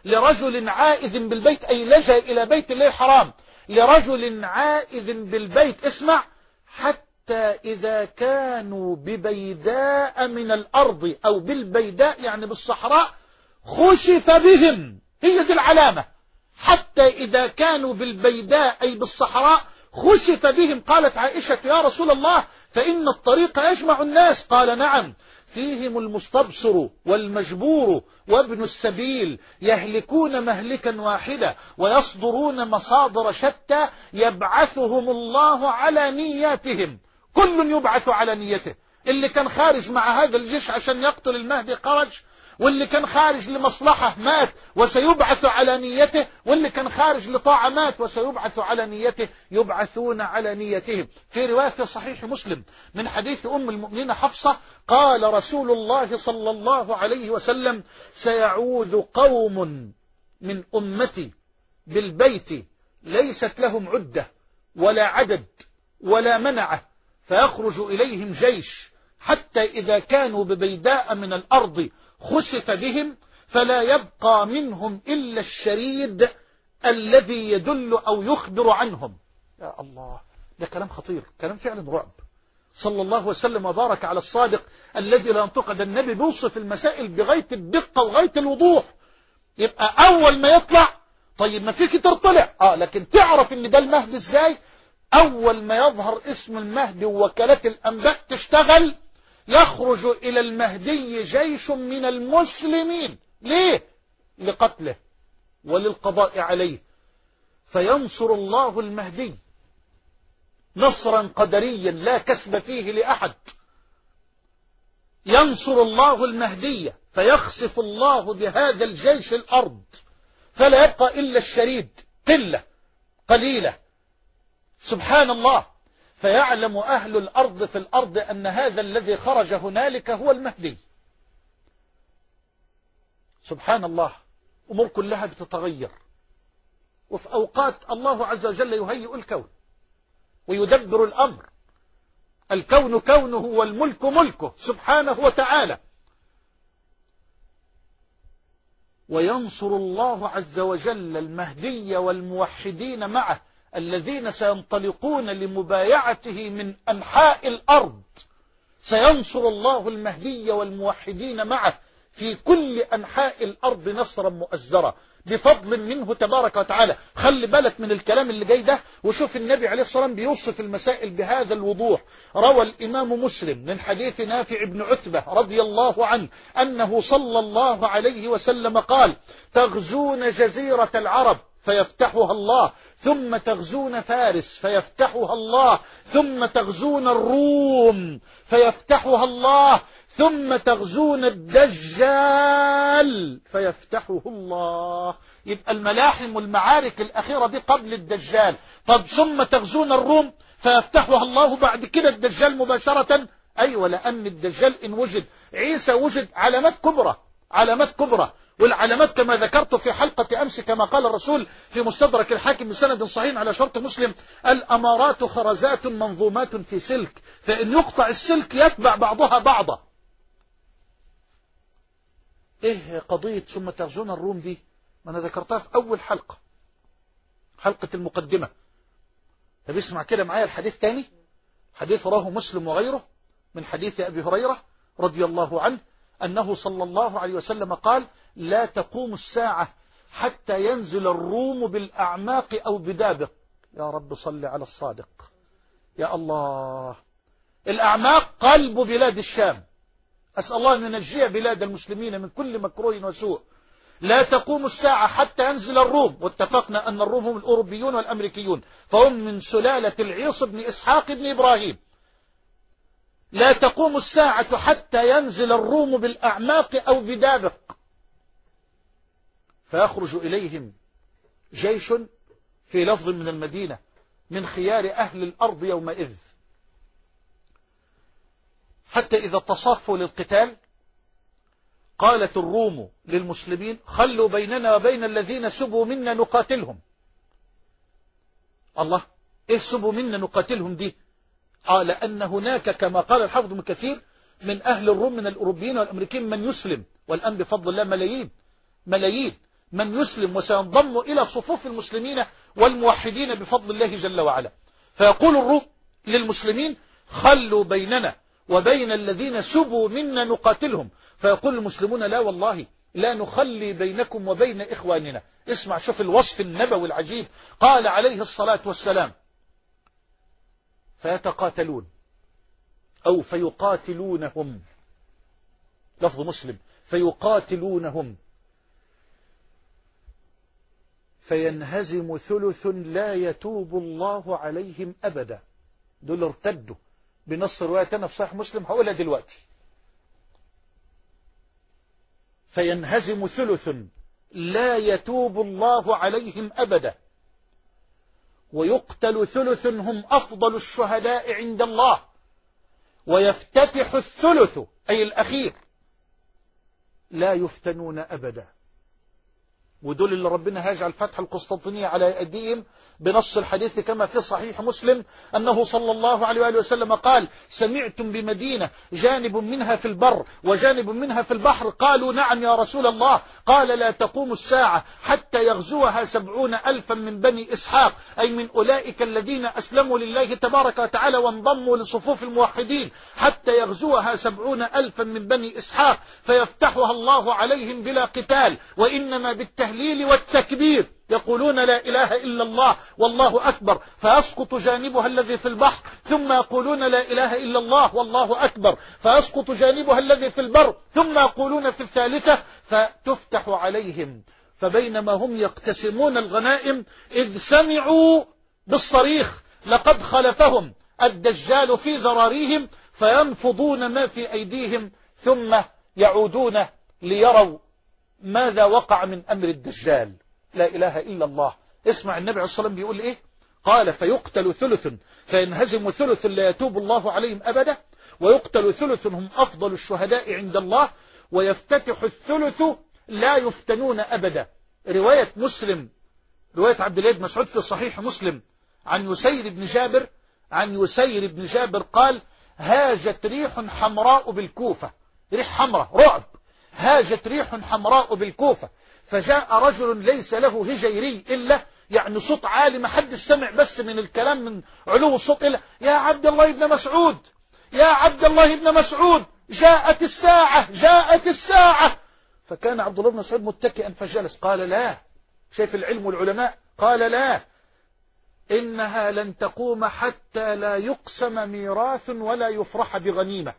A: لرجل عائذ بالبيت، أي لجأ إلى بيت الله الحرام، لرجل عائذ بالبيت، اسمع، حتى إذا كانوا ببيداء من الأرض، أو بالبيداء يعني بالصحراء، خشف بهم. هي دي العلامة، حتى إذا كانوا بالبيداء أي بالصحراء خشف بهم. قالت عائشة يا رسول الله فإن الطريق يجمع الناس. قال نعم، فيهم المستبصر والمجبور وابن السبيل، يهلكون مهلكا واحدا ويصدرون مصادر شتى، يبعثهم الله على نياتهم. كل يبعث على نيته. اللي كان خارج مع هذا الجيش عشان يقتل المهدي خرج، واللي كان خارج لمصلحة مات وسيبعث على نيته، واللي كان خارج لطاعة مات وسيبعث على نيته. يبعثون على نيتهم. في رواية في صحيح مسلم من حديث أم المؤمنين حفصة قال رسول الله صلى الله عليه وسلم سيعوذ قوم من أمتي بالبيت ليست لهم عدة ولا عدد ولا منعة، فيخرج إليهم جيش حتى إذا كانوا ببيداء من الأرض خسف بهم، فلا يبقى منهم إلا الشريد الذي يدل أو يخبر عنهم. يا الله، ده كلام خطير، كلام فعلا رعب. صلى الله وسلم وبارك على الصادق الذي لا ينطق. ده النبي بيوصف المسائل بغاية الدقة وغاية الوضوح. يبقى أول ما يطلع، طيب ما فيك ترطلع، آه لكن تعرف إن ده المهدي إزاي؟ أول ما يظهر اسم المهدي ووكالات الأنباء تشتغل، يخرج إلى المهدي جيش من المسلمين. ليه؟ لقتله وللقضاء عليه. فينصر الله المهدي نصرا قدريا لا كسب فيه لأحد. ينصر الله المهدي فيخسف الله بهذا الجيش الأرض، فلا يبقى إلا الشريد، قلة قليلة. سبحان الله. فيعلم أهل الأرض في الأرض أن هذا الذي خرج هنالك هو المهدي. سبحان الله. أمور كلها بتتغير، وفي أوقات الله عز وجل يهيئ الكون ويدبر الأمر. الكون كونه والملك ملكه سبحانه وتعالى. وينصر الله عز وجل المهدي والموحدين معه الذين سينطلقون لمبايعته من أنحاء الأرض. سينصر الله المهدي والموحدين معه في كل أنحاء الأرض نصرا مؤزرا بفضل منه تبارك وتعالى. خلي بالك من الكلام اللي جاي ده، وشوف النبي عليه الصلاة والسلام بيوصف المسائل بهذا الوضوح. روى الإمام مسلم من حديث نافع بن عتبة رضي الله عنه أنه صلى الله عليه وسلم قال تغزون جزيرة العرب فيفتحها الله، ثم تغزون فارس فيفتحها الله، ثم تغزون الروم فيفتحها الله، ثم تغزون الدجال فيفتحه الله. يبقى الملاحم والمعارك الأخيرة دي قبل الدجال. طب ثم تغزون الروم فيفتحها الله بعد كده الدجال مباشرة. أيوة، لأن الدجال إن وجد عيسى وجد علامات كبرى، علامات كبرى. والعلامات كما ذكرت في حلقة أمس كما قال الرسول في مستدرك الحاكم بسند صحيح على شرط مسلم: الأمارات خرزات منظومات في سلك، فإن يقطع السلك يتبع بعضها بعضا. إيه قضية ثم تغزون الروم دي؟ ما أنا ذكرتها في أول حلقة، حلقة المقدمة. طب اسمع كده معايا الحديث تاني، حديث رواه مسلم وغيره من حديث أبي هريرة رضي الله عنه أنه صلى الله عليه وسلم قال: لا تقوم الساعة حتى ينزل الروم بالأعماق أو بدابق. يا رب صل على الصادق. يا الله. الأعماق قلب بلاد الشام، أسأل الله أن ينجي بلاد المسلمين من كل مكروه وسوء. لا تقوم الساعة حتى ينزل الروم، واتفقنا أن الروم هم الأوروبيون والأمريكيون، فهم من سلالة العيص بن إسحاق بن إبراهيم. لا تقوم الساعة حتى ينزل الروم بالأعماق أو بدابق، فيخرج إليهم جيش في لفظ من المدينة من خيار أهل الأرض يومئذ، حتى إذا تصافوا للقتال قالت الروم للمسلمين: خلوا بيننا وبين الذين سبوا منا نقاتلهم. الله، إيه سبوا منا نقاتلهم دي؟ آه لأن هناك كما قال الحافظ ابن كثير من أهل الروم من الأوروبيين والأمريكيين من يسلم، والآن بفضل الله ملايين ملايين من يسلم وسينضم إلى صفوف المسلمين والموحدين بفضل الله جل وعلا. فيقول الروم للمسلمين خلوا بيننا وبين الذين سبوا منا نقاتلهم، فيقول المسلمون لا والله لا نخلي بينكم وبين إخواننا. اسمع شوف الوصف النبوي العجيب. قال عليه الصلاة والسلام فيتقاتلون أو فيقاتلونهم، لفظ مسلم، فيقاتلونهم فينهزم ثلث لا يتوب الله عليهم أبدا. دول ارتدوا بنص روايتنا في صحيح مسلم هقولها دلوقتي. فينهزم ثلث لا يتوب الله عليهم أبدا ويقتل ثلث هم أفضل الشهداء عند الله ويفتتح الثلث أي الأخير لا يفتنون أبدا. ودول اللي ربنا هيجعل فتح القسطنطينية على أيديهم بنص الحديث كما في صحيح مسلم أنه صلى الله عليه وآله وسلم قال سمعتم بمدينة جانب منها في البر وجانب منها في البحر؟ قالوا نعم يا رسول الله. قال لا تقوم الساعة حتى يغزوها سبعون ألفا من بني إسحاق، أي من أولئك الذين أسلموا لله تبارك وتعالى وانضموا لصفوف الموحدين، حتى يغزوها سبعون ألفا من بني إسحاق فيفتحها الله عليهم بلا قتال، وإنما بالتهليل والتكبير يقولون لا إله إلا الله والله أكبر، فيسقط جانبها الذي في البحر ثم يقولون لا إله إلا الله والله أكبر، فيسقط جانبها الذي في البر ثم يقولون في الثالثة، فتفتح عليهم. فبينما هم يقتسمون الغنائم إذ سمعوا بالصريخ لقد خلفهم الدجال في ذراريهم، فينفضون ما في أيديهم ثم يعودون ليروا ماذا وقع من أمر الدجال. لا إله إلا الله. اسمع النبي عليه الصلاة والسلام بيقول إيه؟ قال فيقتل ثلث فينهزم ثلث لا يتوب الله عليهم أبدا ويقتل ثلث هم أفضل الشهداء عند الله ويفتتح الثلث لا يفتنون أبدا. رواية مسلم، رواية عبد الله بن مسعود في صحيح مسلم عن يسير بن جابر عن يسير بن جابر قال هاجت ريح حمراء بالكوفة، ريح حمراء رعب، هاجت ريح حمراء بالكوفة، فجاء رجل ليس له هجيري إلا يعني صوت عالي ما حد سمع بس من الكلام من علو الصوت إلا يا عبد الله بن مسعود يا عبد الله بن مسعود جاءت الساعة جاءت الساعة. فكان عبد الله بن مسعود متكئا فجلس. قال لا، شايف العلم والعلماء، قال لا إنها لن تقوم حتى لا يقسم ميراث ولا يفرح بغنيمة.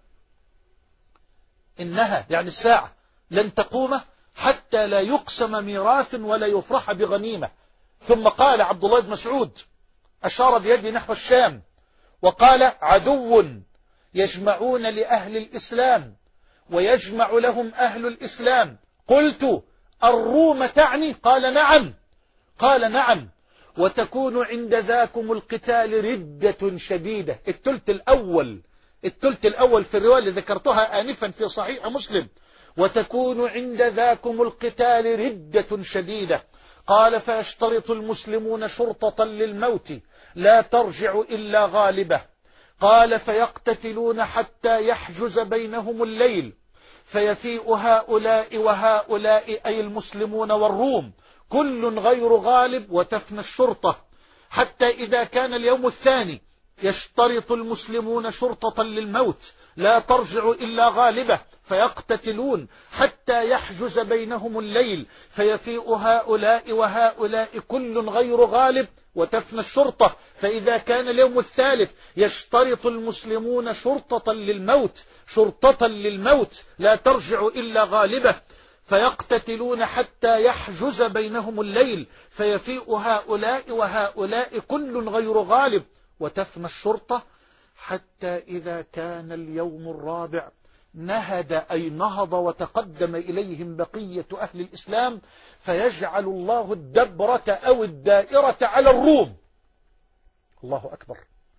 A: إنها يعني الساعة لن تقوم حتى لا يقسم ميراث ولا يفرح بغنيمة. ثم قال عبد الله بن مسعود أشار بيده نحو الشام وقال عدو يجمعون لأهل الإسلام ويجمع لهم أهل الإسلام. قلت الروم تعني؟ قال نعم. قال نعم وتكون عند ذاكم القتال ردة شديدة. الثلث الأول الثلث الأول في الرواية اللي ذكرتها آنفا في صحيح مسلم وتكون عند ذاكم القتال ردة شديدة. قال فيشترط المسلمون شرطة للموت لا ترجع إلا غالبة. قال فيقتتلون حتى يحجز بينهم الليل فيفيء هؤلاء وهؤلاء أي المسلمون والروم كل غير غالب وتفنى الشرطة، حتى إذا كان اليوم الثاني يشترط المسلمون شرطة للموت لا ترجع إلا غالبة فيقتتلون حتى يحجز بينهم الليل فيفيء هؤلاء وهؤلاء كل غير غالب وتفنى الشرطة، فإذا كان اليوم الثالث يشترط المسلمون شرطة للموت شرطة للموت لا ترجع إلا غالبة فيقتتلون حتى يحجز بينهم الليل فيفيء هؤلاء وهؤلاء كل غير غالب وتفنى الشرطة، حتى إذا كان اليوم الرابع نهد أي نهض وتقدم إليهم بقية أهل الإسلام فيجعل الله الدبرة أو الدائرة على الروم. الله أكبر.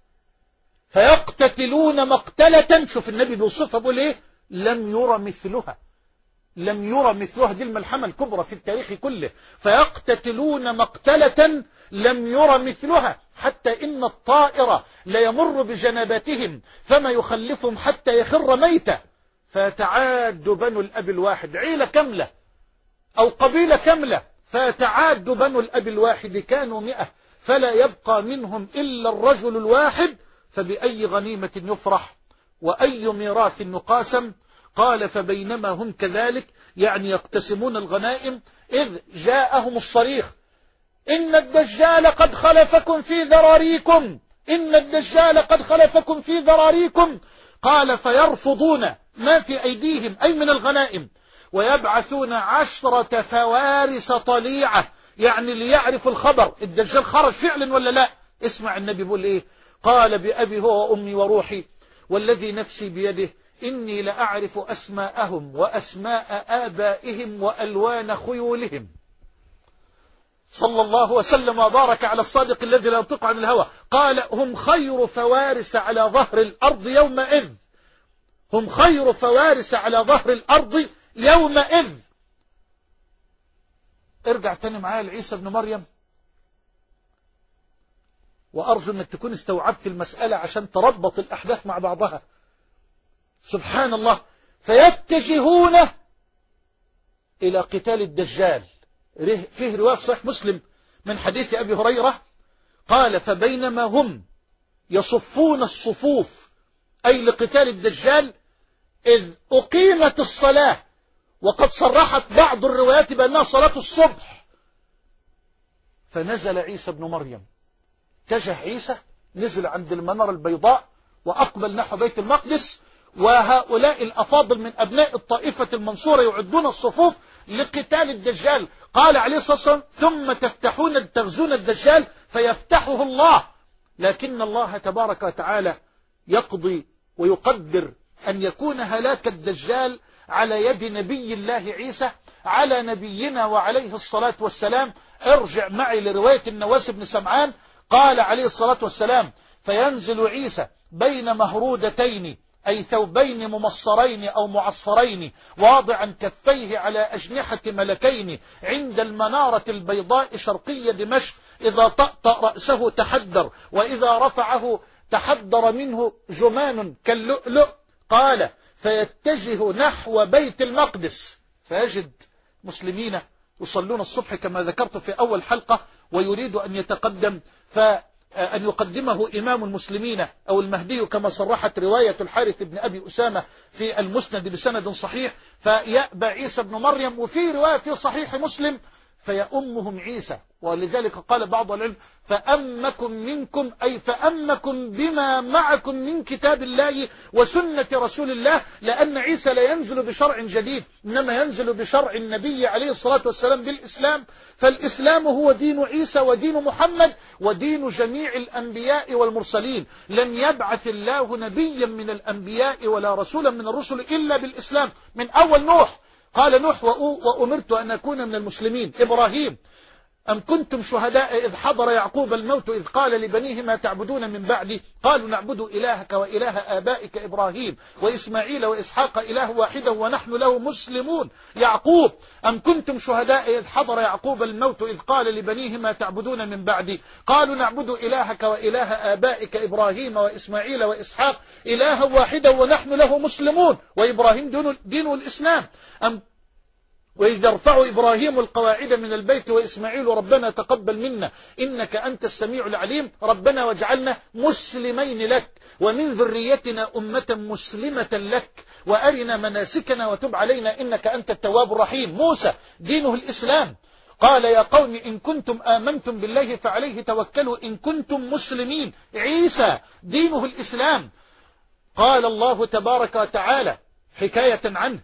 A: فيقتتلون مقتلة، شوف النبي بيوصفها بيقول إيه؟ لم يرى مثلها لم يرى مثلها، دي الملحمة الكبرى في التاريخ كله. فيقتتلون مقتلة لم يرى مثلها حتى إن الطائر ليمر بجنباتهم فما يخلفهم حتى يخر ميتة، فيتعاد بنو الأب الواحد عيلة كاملة أو قبيلة كاملة فيتعاد بنو الأب الواحد كانوا مئة فلا يبقى منهم إلا الرجل الواحد، فبأي غنيمة يفرح وأي ميراث نقاسم؟ قال فبينما هم كذلك، يعني يقتسمون الغنائم، إذ جاءهم الصريخ: إن الدجال قد خلفكم في ذراريكم، إن الدجال قد خلفكم في ذراريكم. قال فيرفضون ما في أيديهم أي من الغنائم، ويبعثون عشرة فوارس طليعة، يعني ليعرفوا الخبر الدجال خرج فعلا ولا لا. اسمع النبي بيقول إيه: قال بأبي هو وأمي وروحي والذي نفسي بيده إني لأعرف أسماءهم وأسماء آبائهم وألوان خيولهم. صلى الله وسلم وبارك على الصادق الذي لا ينطق عن الهوى. قال هم خير فوارس على ظهر الأرض يومئذ، هم خير فوارس على ظهر الأرض يومئذ. ارجع تاني معايا لعيسى بن مريم، وأرجو أنك تكون استوعبت المسألة عشان تربط الأحداث مع بعضها. سبحان الله. فيتجهون إلى قتال الدجال. فيه رواية في صحيح مسلم من حديث أبي هريرة قال: فبينما هم يصفون الصفوف أي لقتال الدجال إذ أقيمت الصلاة، وقد صرحت بعض الروايات بأنها صلاة الصبح، فنزل عيسى بن مريم. اتجه عيسى، نزل عند المنارة البيضاء وأقبل نحو بيت المقدس، وهؤلاء الأفاضل من أبناء الطائفة المنصورة يعدون الصفوف لقتال الدجال. قال عليه الصلاة والسلام: ثم تفتحون تغزون الدجال فيفتحه الله، لكن الله تبارك وتعالى يقضي ويقدر أن يكون هلاك الدجال على يد نبي الله عيسى على نبينا وعليه الصلاة والسلام. ارجع معي لرواية النواس بن سمعان. قال عليه الصلاة والسلام: فينزل عيسى بين مهرودتين أي ثوبين ممصرين أو معصفرين، واضعا كفيه على أجنحة ملكين عند المنارة البيضاء شرقية دمشق، إذا طأطأ رأسه تحدر، وإذا رفعه تحدر منه جمان كاللؤلؤ. قال: فيتجه نحو بيت المقدس فيجد مسلمين يصلون الصبح كما ذكرت في أول حلقة، ويريد أن يتقدم فأن يقدمه إمام المسلمين أو المهدي كما صرحت رواية الحارث بن أبي أسامة في المسند بسند صحيح. فيأبى عيسى بن مريم، وفي رواية في صحيح مسلم: فيأمهم عيسى. ولذلك قال بعض العلم: فأمكم منكم أي فأمكم بما معكم من كتاب الله وسنة رسول الله، لأن عيسى لا ينزل بشرع جديد، إنما ينزل بشرع النبي عليه الصلاة والسلام بالإسلام. فالإسلام هو دين عيسى ودين محمد ودين جميع الأنبياء والمرسلين. لم يبعث الله نبيا من الأنبياء ولا رسولا من الرسل إلا بالإسلام، من أول نوح. قال نوح: وأمرت أن أكون من المسلمين. إبراهيم: أم كنتم شهداء إذ حضر يعقوب الموت إذ قال لبنيه ما تعبدون من بعدي قالوا نعبد إلهك وإله آبائك إبراهيم وإسماعيل وإسحاق إله واحدا ونحن له مسلمون. يعقوب: أم كنتم شهداء إذ حضر يعقوب الموت إذ قال لبنيه ما تعبدون من بعدي قالوا نعبد إلهك وإله آبائك إبراهيم وإسماعيل وإسحاق إله واحدا ونحن له مسلمون. وإبراهيم دينه الإسلام. أم وإذ يرفع إبراهيم القواعد من البيت وإسماعيل ربنا تقبل منا إنك أنت السميع العليم ربنا واجعلنا مسلمين لك ومن ذريتنا أمة مسلمة لك وأرنا مناسكنا وتب علينا إنك أنت التواب الرحيم. موسى دينه الإسلام. قال يا قوم إن كنتم آمنتم بالله فعليه توكلوا إن كنتم مسلمين. عيسى دينه الإسلام. قال الله تبارك وتعالى حكاية عنه: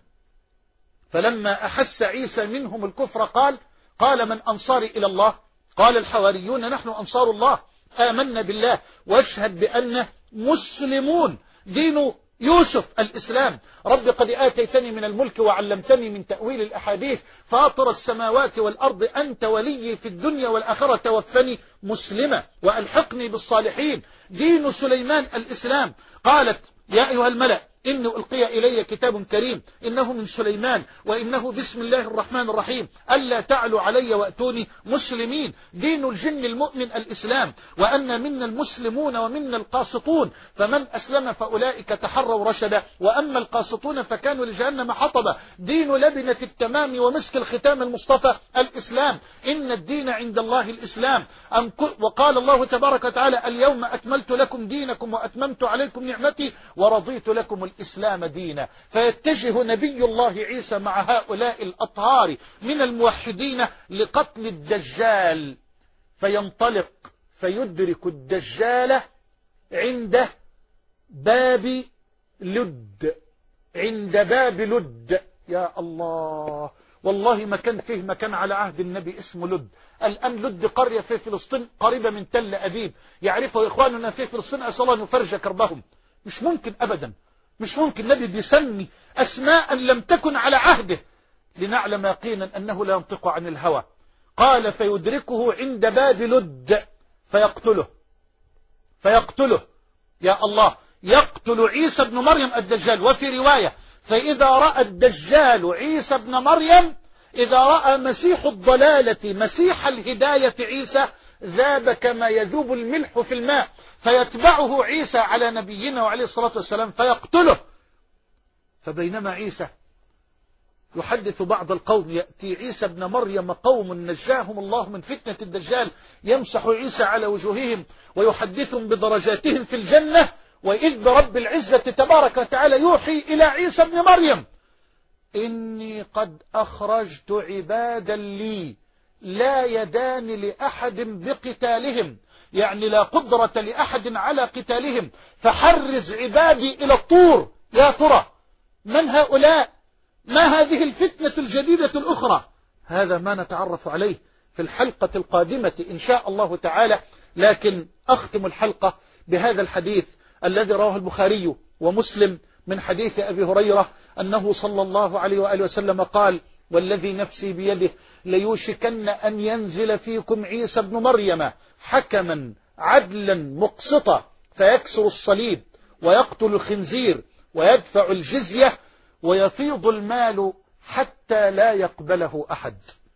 A: فلما أحس عيسى منهم الكفر قال قال من أنصاري إلى الله قال الحواريون نحن أنصار الله آمنا بالله واشهد بأننا مسلمون. دين يوسف الإسلام. رب قد آتيتني من الملك وعلمتني من تأويل الأحاديث فاطر السماوات والأرض أنت ولي في الدنيا والآخرة توفني مسلما وألحقني بالصالحين. دين سليمان الإسلام. قالت يا أيها الملأ إني ألقي إلي كتاب كريم إنه من سليمان وإنه بسم الله الرحمن الرحيم ألا تعلوا علي وأتوني مسلمين. دين الجن المؤمن الإسلام، وأن منا المسلمون ومنا القاسطون، فمن أسلم فأولئك تحروا رشدا، وأما القاسطون فكانوا لجهنم حطبا. دين لبنة التمام ومسك الختام المصطفى الإسلام. إن الدين عند الله الإسلام. وقال الله تبارك وتعالى اليوم أكملت لكم دينكم وأتممت عليكم نعمتي ورضيت لكم الإسلام دينا. فيتجه نبي الله عيسى مع هؤلاء الأطهار من الموحدين لقتل الدجال، فينطلق فيدرك الدجال عند باب لد. عند باب لد، يا الله، والله ما كان فيه مكان على عهد النبي اسمه لد. الآن لد قرية في فلسطين قريبة من تل أبيب، يعرفه إخواننا في فلسطين، أسأل الله أن يفرج كربهم. مش ممكن أبدا، مش ممكن. النبي بيسمي أسماء لم تكن على عهده لنعلم يقينا أنه لا ينطق عن الهوى. قال فيدركه عند باب لد فيقتله فيقتله يا الله، يقتل عيسى بن مريم الدجال. وفي رواية فإذا رأى الدجال عيسى بن مريم، إذا رأى مسيح الضلالة مسيح الهداية عيسى، ذاب كما يذوب الملح في الماء، فيتبعه عيسى على نبينا وعليه الصلاة والسلام فيقتله. فبينما عيسى يحدث بعض القوم، يأتي عيسى بن مريم قوم نجاهم الله من فتنة الدجال، يمسح عيسى على وجوههم ويحدثهم بدرجاتهم في الجنة، وإذ برب العزة تبارك وتعالى يوحي إلى عيسى بن مريم إني قد أخرجت عبادا لي لا يدان لأحد بقتالهم، يعني لا قدرة لأحد على قتالهم، فحرز عبادي إلى الطور. يا ترى من هؤلاء؟ ما هذه الفتنة الجديدة الأخرى؟ هذا ما نتعرف عليه في الحلقة القادمة إن شاء الله تعالى. لكن أختم الحلقة بهذا الحديث الذي رواه البخاري ومسلم من حديث أبي هريرة أنه صلى الله عليه وآله وسلم قال والذي نفسي بيده ليوشكن أن ينزل فيكم عيسى بن مريم حكما عدلا مقسطا فيكسر الصليب ويقتل الخنزير ويدفع الجزية ويفيض المال حتى لا يقبله أحد.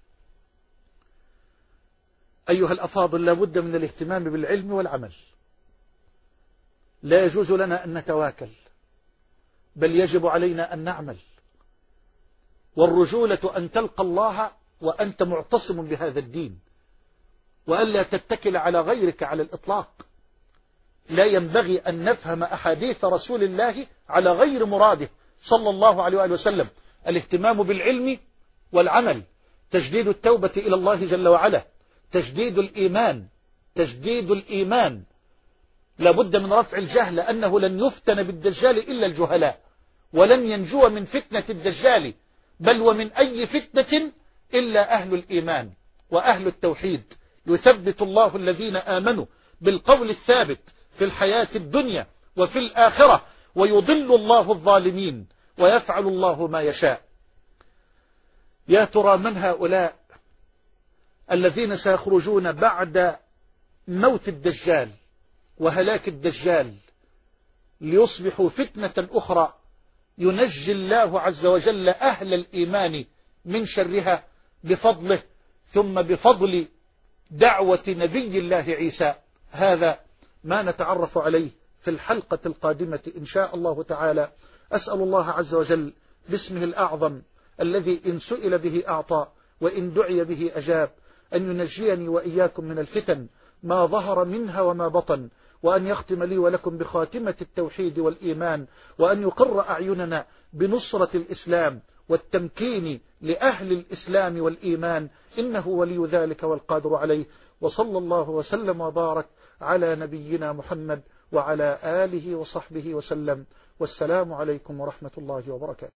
A: أيها الأفاضل، لا بد من الاهتمام بالعلم والعمل. لا يجوز لنا أن نتواكل، بل يجب علينا أن نعمل. والرجولة أن تلقى الله وأنت معتصم بهذا الدين، وألا تتكل على غيرك على الإطلاق. لا ينبغي أن نفهم أحاديث رسول الله على غير مراده صلى الله عليه وآله وسلم. الاهتمام بالعلم والعمل، تجديد التوبة إلى الله جل وعلا، تجديد الإيمان تجديد الإيمان لابد من رفع الجهل، أنه لن يفتن بالدجال إلا الجهلاء، ولن ينجو من فتنة الدجال بل ومن أي فتنة إلا أهل الإيمان وأهل التوحيد. يثبت الله الذين آمنوا بالقول الثابت في الحياة الدنيا وفي الآخرة، ويضل الله الظالمين ويفعل الله ما يشاء. يا ترى من هؤلاء الذين سيخرجون بعد موت الدجال وهلاك الدجال ليصبحوا فتنة أخرى ينجي الله عز وجل أهل الإيمان من شرها بفضله، ثم بفضل دعوة نبي الله عيسى. هذا ما نتعرف عليه في الحلقة القادمة إن شاء الله تعالى. أسأل الله عز وجل باسمه الأعظم الذي إن سئل به أعطى وإن دعي به أجاب أن ينجيني وإياكم من الفتن ما ظهر منها وما بطن، وأن يختم لي ولكم بخاتمة التوحيد والإيمان، وأن يقر أعيننا بنصرة الإسلام والتمكين لأهل الإسلام والإيمان، إنه ولي ذلك والقادر عليه. وصلى الله وسلم وبارك على نبينا محمد وعلى آله وصحبه وسلم، والسلام عليكم ورحمة الله وبركاته.